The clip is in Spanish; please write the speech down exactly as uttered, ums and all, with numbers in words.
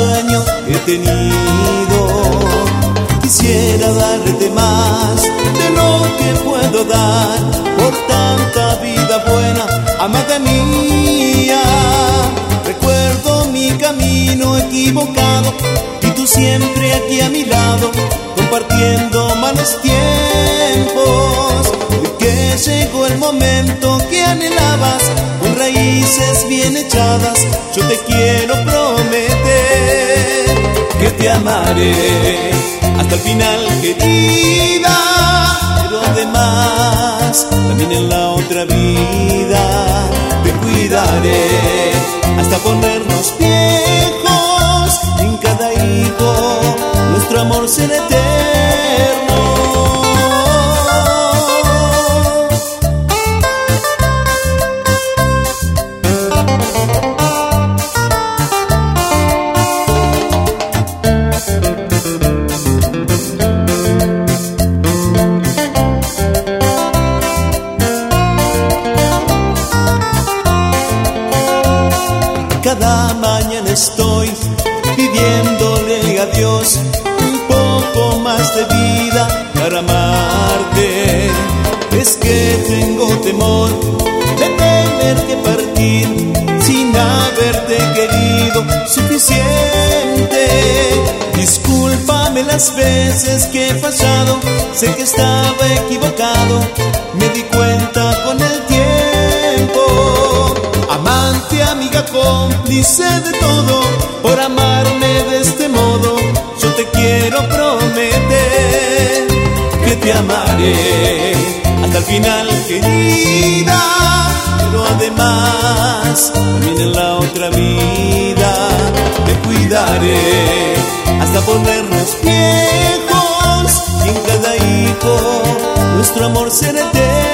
sueño he tenido. Quisiera darte más de lo que puedo dar por tanta vida buena, amada mía. Recuerdo mi camino equivocado y tú siempre aquí a mi lado, compartiendo malos tiempos. Hoy que llegó el momento que anhelabas, con raíces bien echadas, yo te quiero prometer que te amaré hasta el final, querida. Pero además, también en la otra vida te cuidaré hasta ponernos viejos. Y en cada hijo nuestro amor será eterno. Cada mañana estoy pidiéndole a Dios un poco más de vida para amarte. Es que tengo temor de tener que partir sin haberte querido suficiente. Discúlpame las veces que he fallado, sé que estaba equivocado, me di cuenta con el tiempo. Amante, amiga, cómplice de todo, por amarme de este modo, yo te quiero prometer que te amaré hasta el final, querida. Pero además, también en la otra vida te cuidaré hasta ponernos viejos. Y en cada hijo nuestro amor será eterno.